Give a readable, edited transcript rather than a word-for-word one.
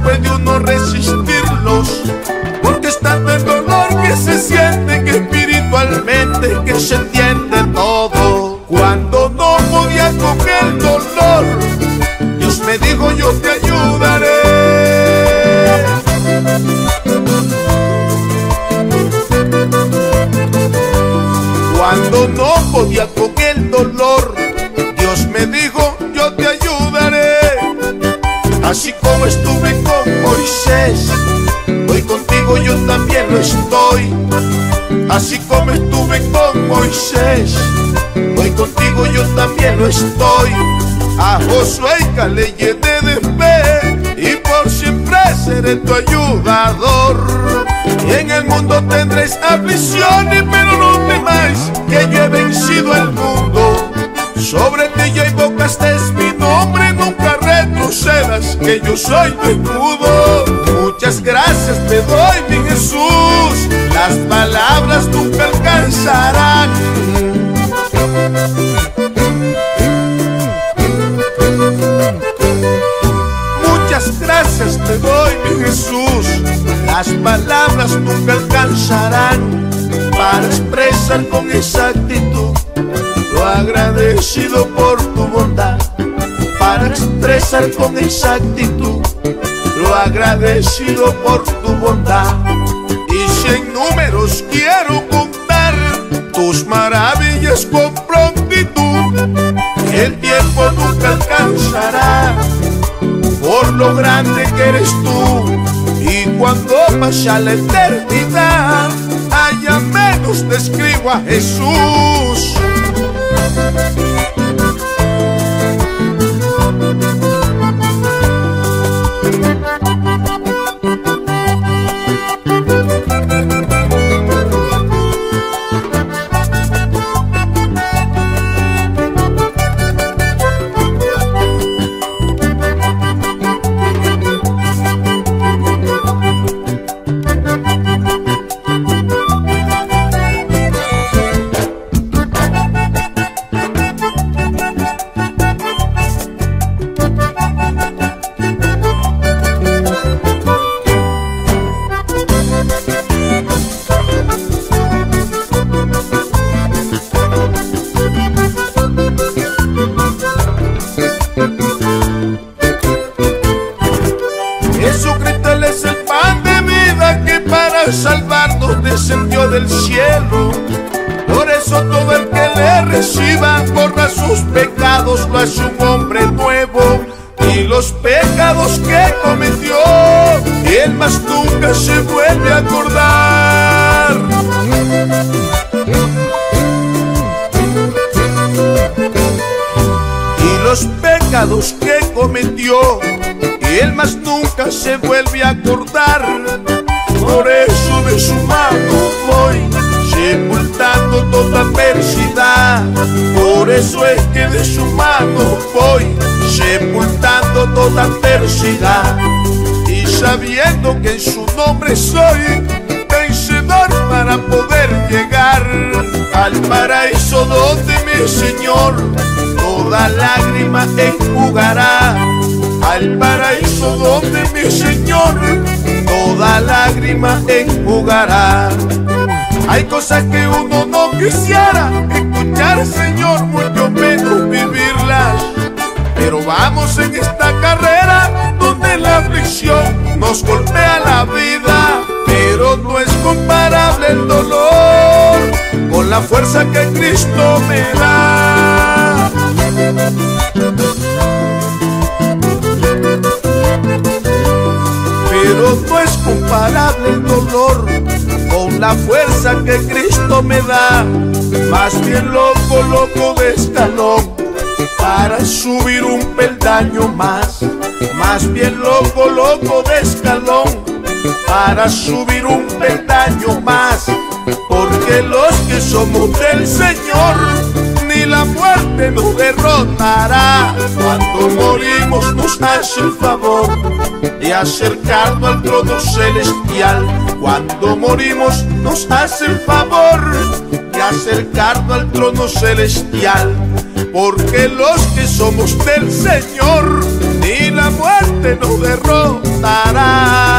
puede uno resistirlos, porque es tanto el dolor que se siente, que espiritualmente que se entiende todo. Cuando no podía con el dolor, Dios me dijo: yo te ayudaré. Cuando no podía con el dolor, Dios me dijo: yo te ayudaré. Así como estuve con Moisés, hoy contigo yo también lo estoy. Así como estuve con Moisés, hoy contigo yo también lo estoy. A Josué y Caleb llené de fe, y por siempre seré tu ayudador. En el mundo tendréis aflicciones, pero no temáis, que yo he vencido el mundo. Sobre ti ya invocaste mi nombre, nunca retrocedas, que yo soy tu escudo. Muchas gracias te doy, mi Jesús, las palabras nunca alcanzarán. Muchas gracias te doy, mi Jesús, las palabras nunca alcanzarán para expresar con exactitud lo agradecido por tu bondad. Para expresar con exactitud lo agradecido por tu bondad. Y si en números quiero contar tus maravillas con prontitud, el tiempo nunca alcanzará por lo grande que eres tú. Y cuando pase la eternidad, allá menos te escribo a Jesús. Jesucristo, Él es el pan de vida que para salvarnos descendió del cielo. Por eso todo el que le reciba borra sus pecados, lo hace un hombre nuevo. Y los pecados que cometió, Él más nunca se vuelve a acordar. Y los pecados que cometió, Él más nunca se vuelve a acordar. Por eso de su mano voy, sepultando toda adversidad. Por eso es que de su mano voy, sepultando toda adversidad. Y sabiendo que en su nombre soy vencedor para poder llegar al paraíso donde mi Señor toda lágrima enjugará. Al paraíso donde mi Señor toda lágrima enjugará. Hay cosas que uno no quisiera escuchar, Señor, mucho menos vivirlas. Pero vamos en esta carrera donde la aflicción nos golpea la vida. Pero no es comparable el dolor con la fuerza que Cristo me da. Pero no es comparable el dolor con la fuerza que Cristo me da. Más bien lo coloco de escalón para subir un peldaño más. Más bien lo coloco de escalón para subir un peldaño más. Porque los que somos del Señor, ni la muerte nos derrotará. Cuando morimos nos hace el favor de acercarnos al trono celestial. Cuando morimos nos hace el favor de acercarnos al trono celestial. Porque los que somos del Señor, ni la la muerte nos derrotará.